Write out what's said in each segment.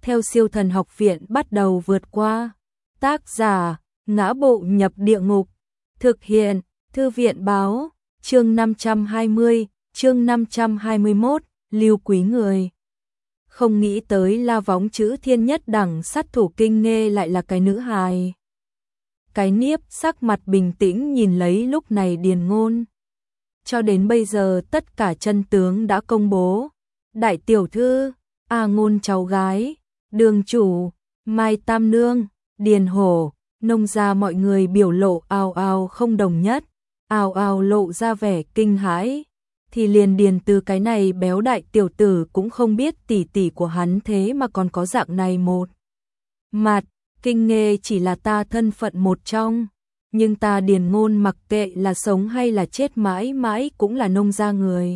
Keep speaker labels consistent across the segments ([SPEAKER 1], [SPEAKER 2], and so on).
[SPEAKER 1] theo Siêu Thần Học Viện bắt đầu vượt qua. Tác giả: Ngã Bộ Nhập Địa Ngục. Thực hiện: Thư viện báo. Chương 520, chương 521, Lưu Quý Người. Không nghĩ tới La Võng chữ thiên nhất đẳng sát thủ Kinh Nghê lại là cái nữ hài. Cái Niếp sắc mặt bình tĩnh nhìn lấy lúc này Điền Ngôn. Cho đến bây giờ tất cả chân tướng đã công bố. Đại tiểu thư, A Ngôn cháu gái, đường chủ, Mai Tam Nương, Điền Hổ, Nông gia mọi người biểu lộ ào ào không đồng nhất, ào ào lộ ra vẻ kinh hãi. Thì liền Điền Từ cái này béo đại tiểu tử cũng không biết tỷ tỷ của hắn thế mà còn có dạng này một mặt. Kinh Nghê chỉ là ta thân phận một trong, nhưng ta Điền Ngôn mặc kệ là sống hay là chết mãi mãi cũng là Nông gia người.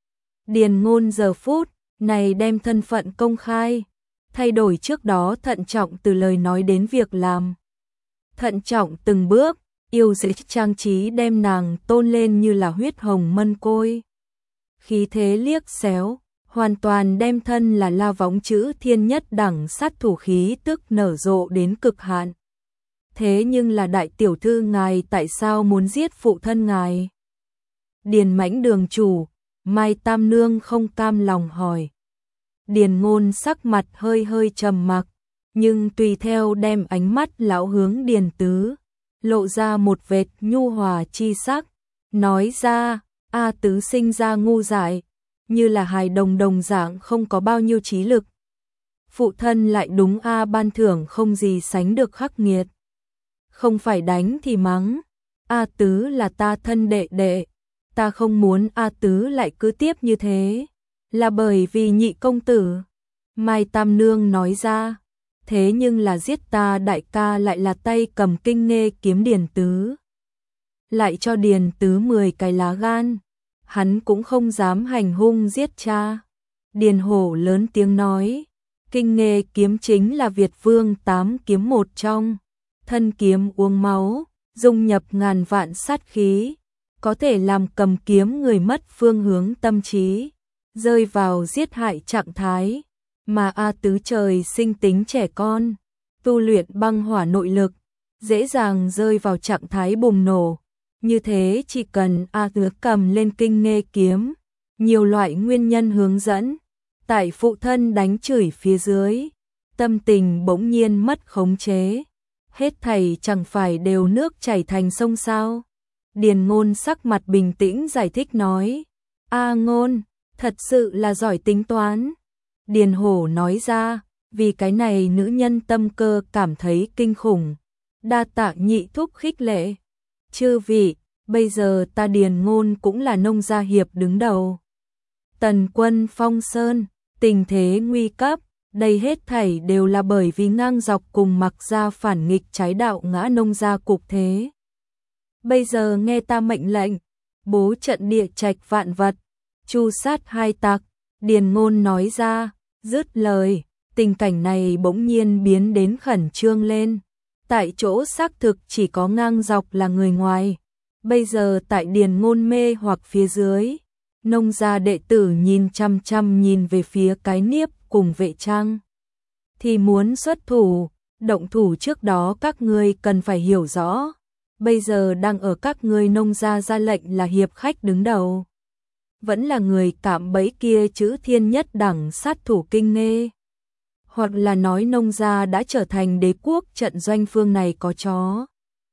[SPEAKER 1] Điền Ngôn giờ phút này đem thân phận công khai, thay đổi trước đó thận trọng từ lời nói đến việc làm. Thận trọng từng bước, yêu dễ trang trí đem nàng tôn lên như là huyết hồng mân côi. Khí thế liếc xéo, hoàn toàn đem thân là La Võng chữ thiên nhất đẳng sát thủ khí tức nở rộ đến cực hạn. Thế nhưng là đại tiểu thư ngài tại sao muốn giết phụ thân ngài? Điền Mãnh đường chủ, Mai Tam Nương không cam lòng hỏi. Điền Ngôn sắc mặt hơi hơi trầm mặc, nhưng tùy theo đem ánh mắt lão hướng Điền Tứ, lộ ra một vệt nhu hòa chi sắc, nói ra, A Tứ sinh ra ngu dại, như là hài đồng đồng dạng không có bao nhiêu trí lực. Phụ thân lại đúng A ban thưởng không gì sánh được khắc nghiệt. Không phải đánh thì mắng, A Tứ là ta thân đệ đệ, ta không muốn A Tứ lại cứ tiếp như thế, là bởi vì nhị công tử. Mai Tam Nương nói ra, thế nhưng là giết ta đại ca lại là tay cầm Kinh Nghê kiếm Điền Tứ. Lại cho Điền Tứ 10 cái lá gan, hắn cũng không dám hành hung giết cha. Điền Hổ lớn tiếng nói, Kinh Nghê kiếm chính là Việt Vương 8 kiếm một trong, thân kiếm uống máu, dung nhập ngàn vạn sát khí, có thể làm cầm kiếm người mất phương hướng tâm trí, rơi vào giết hại trạng thái. Mà A Tứ trời sinh tính trẻ con, tu luyện băng hỏa nội lực, dễ dàng rơi vào trạng thái bùng nổ. Như thế chỉ cần A Tứ cầm lên Kinh Nghê kiếm, nhiều loại nguyên nhân hướng dẫn, tại phụ thân đánh chửi phía dưới, tâm tình bỗng nhiên mất khống chế, hết thảy chẳng phải đều nước chảy thành sông sao? Điền Ngôn sắc mặt bình tĩnh giải thích nói, A Ngôn, thật sự là giỏi tính toán. Điền Hổ nói ra, vì cái này nữ nhân tâm cơ cảm thấy kinh khủng, đa tạ nhị thúc khích lệ. Chư vị, bây giờ ta Điền Ngôn cũng là Nông gia hiệp đứng đầu. Tần quân Phong Sơn, tình thế nguy cấp, đây hết thảy đều là bởi vì ngang dọc cùng Mặc gia phản nghịch trái đạo ngã Nông gia cục thế. Bây giờ nghe ta mệnh lệnh, bố trận địa trạch vạn vật, chu sát hai tặc. Điền Ngôn nói ra, dứt lời, tình cảnh này bỗng nhiên biến đến khẩn trương lên. Tại chỗ xác thực chỉ có ngang dọc là người ngoài. Bây giờ tại Điền Ngôn mê hoặc phía dưới, Nông gia đệ tử nhìn chăm chăm nhìn về phía cái Niếp cùng Vệ Trang. Thì muốn xuất thủ, động thủ trước đó các ngươi cần phải hiểu rõ. Bây giờ đang ở các ngươi Nông gia ra lệnh là hiệp khách đứng đầu. Vẫn là người cạm bẫy kia chữ thiên nhất đẳng sát thủ Kinh Nghê. Hoặc là nói Nông gia đã trở thành đế quốc trận doanh phương này có chó.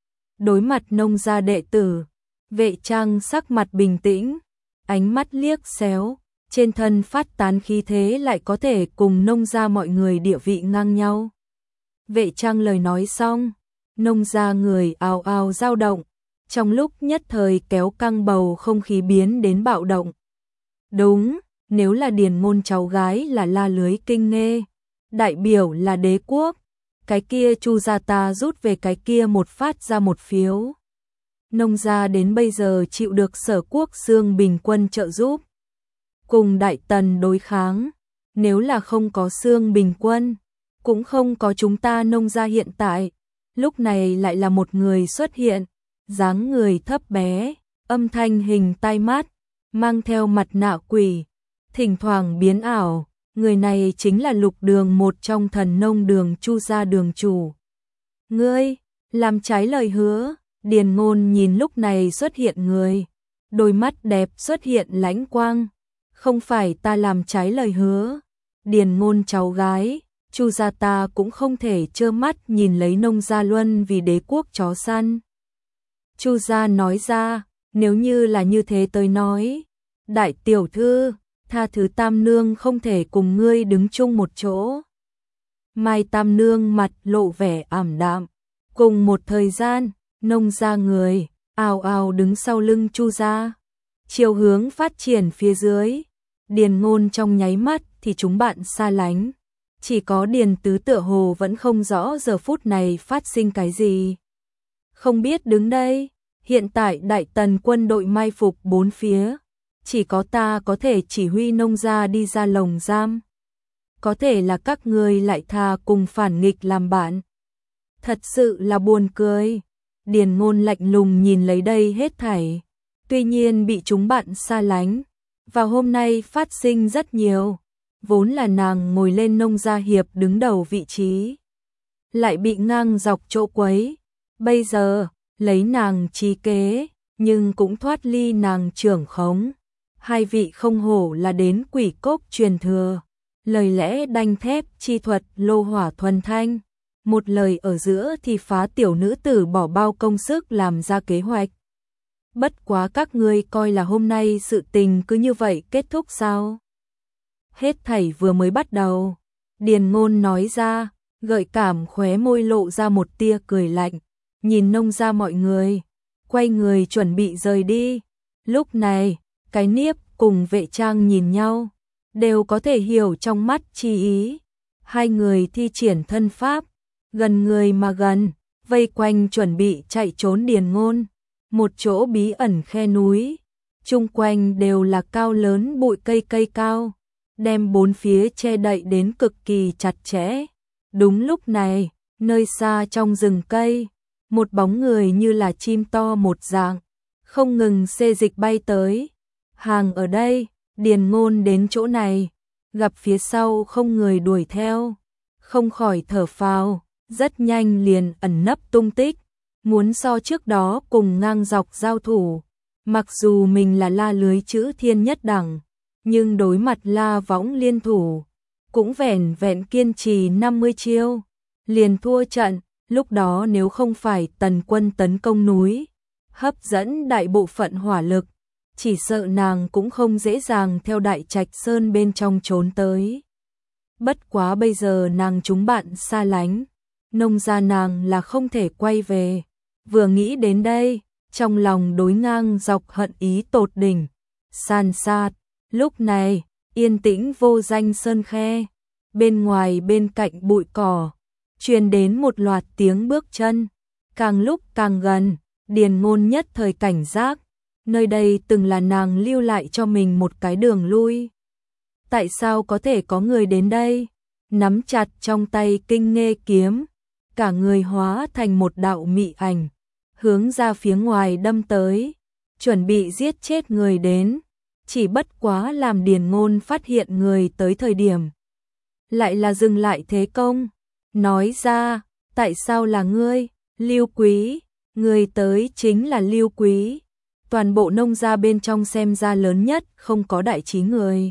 [SPEAKER 1] Đối mặt Nông gia đệ tử, Vệ Trang sắc mặt bình tĩnh, ánh mắt liếc xéo, trên thân phát tán khí thế lại có thể cùng Nông gia mọi người địa vị ngang nhau. Vệ Trang lời nói xong, Nông gia người ào ào dao động, trong lúc nhất thời kéo căng bầu không khí biến đến bạo động. Đúng, nếu là Điền Ngôn cháu gái là La Lưới Kinh Nghê, đại biểu là đế quốc, cái kia Chu gia ta rút về cái kia một phát ra một phiếu. Nông gia đến bây giờ chịu được Sở Quốc Xương Bình quân trợ giúp, cùng Đại Tần đối kháng, nếu là không có Xương Bình quân, cũng không có chúng ta Nông gia hiện tại. Lúc này lại là một người xuất hiện, dáng người thấp bé, âm thanh hình tai mắt, mang theo mặt nạ quỷ, thỉnh thoảng biến ảo, người này chính là Lục Đường, một trong thần nông đường Chu gia đường chủ. Ngươi, làm trái lời hứa. Điền Ngôn nhìn lúc này xuất hiện người, đôi mắt đẹp xuất hiện lãnh quang. Không phải ta làm trái lời hứa. Điền Ngôn cháu gái, Chu gia ta cũng không thể trơ mắt nhìn lấy Nông gia luân vì đế quốc chó săn. Chu gia nói ra, nếu như là như thế tôi nói, đại tiểu thư, tha thứ Tam nương không thể cùng ngươi đứng chung một chỗ. Mai Tam nương mặt lộ vẻ ảm đạm. Cùng một thời gian, Nông gia người ào ào đứng sau lưng Chu gia, chiều hướng phát triển phía dưới. Điền Ngôn trong nháy mắt thì chúng bạn xa lánh, chỉ có Điền Tứ tựa hồ vẫn không rõ giờ phút này phát sinh cái gì. Không biết đứng đây, hiện tại Đại Tần quân đội mai phục bốn phía, chỉ có ta có thể chỉ huy Nông gia đi ra lồng giam. Có thể là các ngươi lại thà cùng phản nghịch làm bạn. Thật sự là buồn cười. Điền Ngôn lạnh lùng nhìn lấy đây hết thảy. Tuy nhiên bị chúng bạn xa lánh. Và hôm nay phát sinh rất nhiều. Vốn là nàng ngồi lên Nông gia hiệp đứng đầu vị trí, lại bị ngang dọc chỗ quấy. Bây giờ, lấy nàng trí kế, nhưng cũng thoát ly nàng trưởng khống. Hai vị không hổ là đến quỷ cốc truyền thừa. Lời lẽ đanh thép, chi thuật lô hỏa thuần thanh. Một lời ở giữa thì phá tiểu nữ tử bỏ bao công sức làm ra kế hoạch. Bất quá các ngươi coi là hôm nay sự tình cứ như vậy kết thúc sao? Hết thảy vừa mới bắt đầu. Điền Ngôn nói ra, gợi cảm khóe môi lộ ra một tia cười lạnh. Nhìn Nông gia mọi người, quay người chuẩn bị rời đi. Lúc này, cái Niếp cùng Vệ Trang nhìn nhau, đều có thể hiểu trong mắt chi ý. Hai người thi triển thân pháp, gần người mà gần, vây quanh chuẩn bị chạy trốn Điền Ngôn. Một chỗ bí ẩn khe núi, chung quanh đều là cao lớn bụi cây cao, đem bốn phía che đậy đến cực kỳ chặt chẽ. Đúng lúc này, nơi xa trong rừng cây, một bóng người như là chim to một dạng, không ngừng xê dịch bay tới. Hàng ở đây, Điền Ngôn đến chỗ này, gặp phía sau không người đuổi theo, không khỏi thở phào, rất nhanh liền ẩn nấp tung tích, muốn so trước đó cùng ngang dọc giao thủ. Mặc dù mình là la lưới chữ thiên nhất đẳng, nhưng đối mặt la võng liên thủ, cũng vẻn vẹn kiên trì 50 chiêu, liền thua trận. Lúc đó nếu không phải Tần quân tấn công núi, hấp dẫn đại bộ phận hỏa lực, chỉ sợ nàng cũng không dễ dàng theo Đại Trạch Sơn bên trong trốn tới. Bất quá bây giờ nàng chúng bạn xa lánh, Nông gia nàng là không thể quay về. Vừa nghĩ đến đây, trong lòng đối ngang dọc hận ý tột đỉnh, san sát. Lúc này, yên tĩnh vô danh sơn khe, bên ngoài bên cạnh bụi cỏ, truyền đến một loạt tiếng bước chân, càng lúc càng gần. Điền Ngôn nhất thời cảnh giác, nơi đây từng là nàng lưu lại cho mình một cái đường lui. Tại sao có thể có người đến đây? Nắm chặt trong tay Kinh Nghê kiếm, cả người hóa thành một đạo mị ảnh, hướng ra phía ngoài đâm tới, chuẩn bị giết chết người đến. Chỉ bất quá làm Điền Ngôn phát hiện người tới thời điểm, lại là dừng lại thế công, nói ra, tại sao là ngươi? Lưu Quý. Người tới chính là Lưu Quý. Toàn bộ Nông gia bên trong xem ra lớn nhất, không có đại trí người.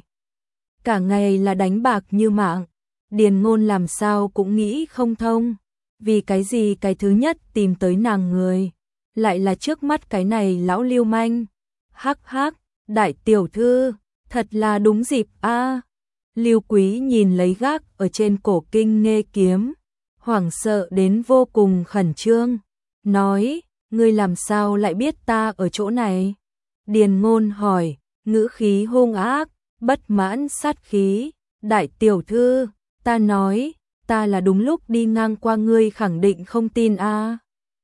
[SPEAKER 1] Cả ngày là đánh bạc như mạng. Điền Ngôn làm sao cũng nghĩ không thông. Vì cái gì cái thứ nhất tìm tới nàng người, lại là trước mắt cái này lão lưu manh. Hắc hắc, đại tiểu thư, thật là đúng dịp a. Lưu Quý nhìn lấy gác ở trên cổ Kinh Nghê kiếm, hoảng sợ đến vô cùng khẩn trương, nói, ngươi làm sao lại biết ta ở chỗ này? Điền Ngôn hỏi, ngữ khí hung ác, bất mãn sát khí, đại tiểu thư, ta nói, ta là đúng lúc đi ngang qua, ngươi khẳng định không tin a.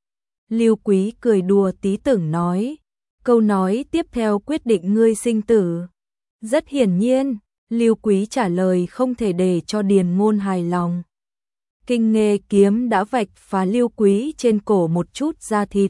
[SPEAKER 1] Lưu Quý cười đùa tí tưởng nói, câu nói tiếp theo quyết định ngươi sinh tử. Rất hiển nhiên, Lưu Quý trả lời không thể để cho Điền Ngôn hài lòng. Kinh Nghê kiếm đã vạch phá Lưu Quý trên cổ một chút da thịt.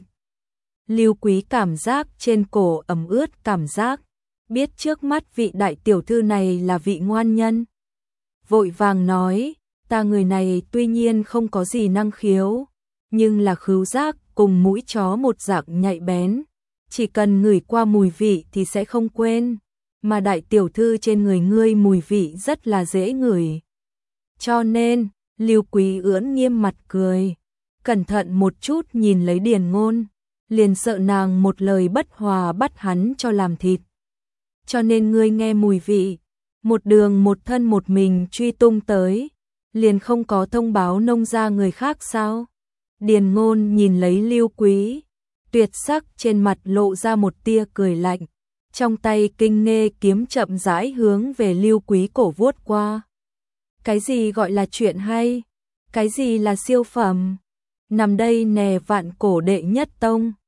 [SPEAKER 1] Lưu Quý cảm giác trên cổ ẩm ướt cảm giác, biết trước mắt vị đại tiểu thư này là vị ngoan nhân. vội vàng nói, ta người này tuy nhiên không có gì năng khiếu, nhưng là khứu giác cùng mũi chó một dạng nhạy bén, chỉ cần ngửi qua mùi vị thì sẽ không quên, mà đại tiểu thư trên người ngươi mùi vị rất là dễ ngửi. Cho nên, Lưu Quý ưỡn nghiêm mặt cười, cẩn thận một chút nhìn lấy Điền Ngôn, liền sợ nàng một lời bất hòa bắt hắn cho làm thịt. Cho nên ngươi nghe mùi vị, một đường một thân một mình truy tung tới, liền không có thông báo nông gia người khác sao? Điền Ngôn nhìn lấy Lưu Quý, tuyệt sắc trên mặt lộ ra một tia cười lạnh, trong tay kinh nghê kiếm chậm rãi hướng về Lưu Quý cổ vuốt qua. Cái gì gọi là chuyện hay? Cái gì là siêu phẩm? Nằm đây nè vạn cổ đệ nhất tông.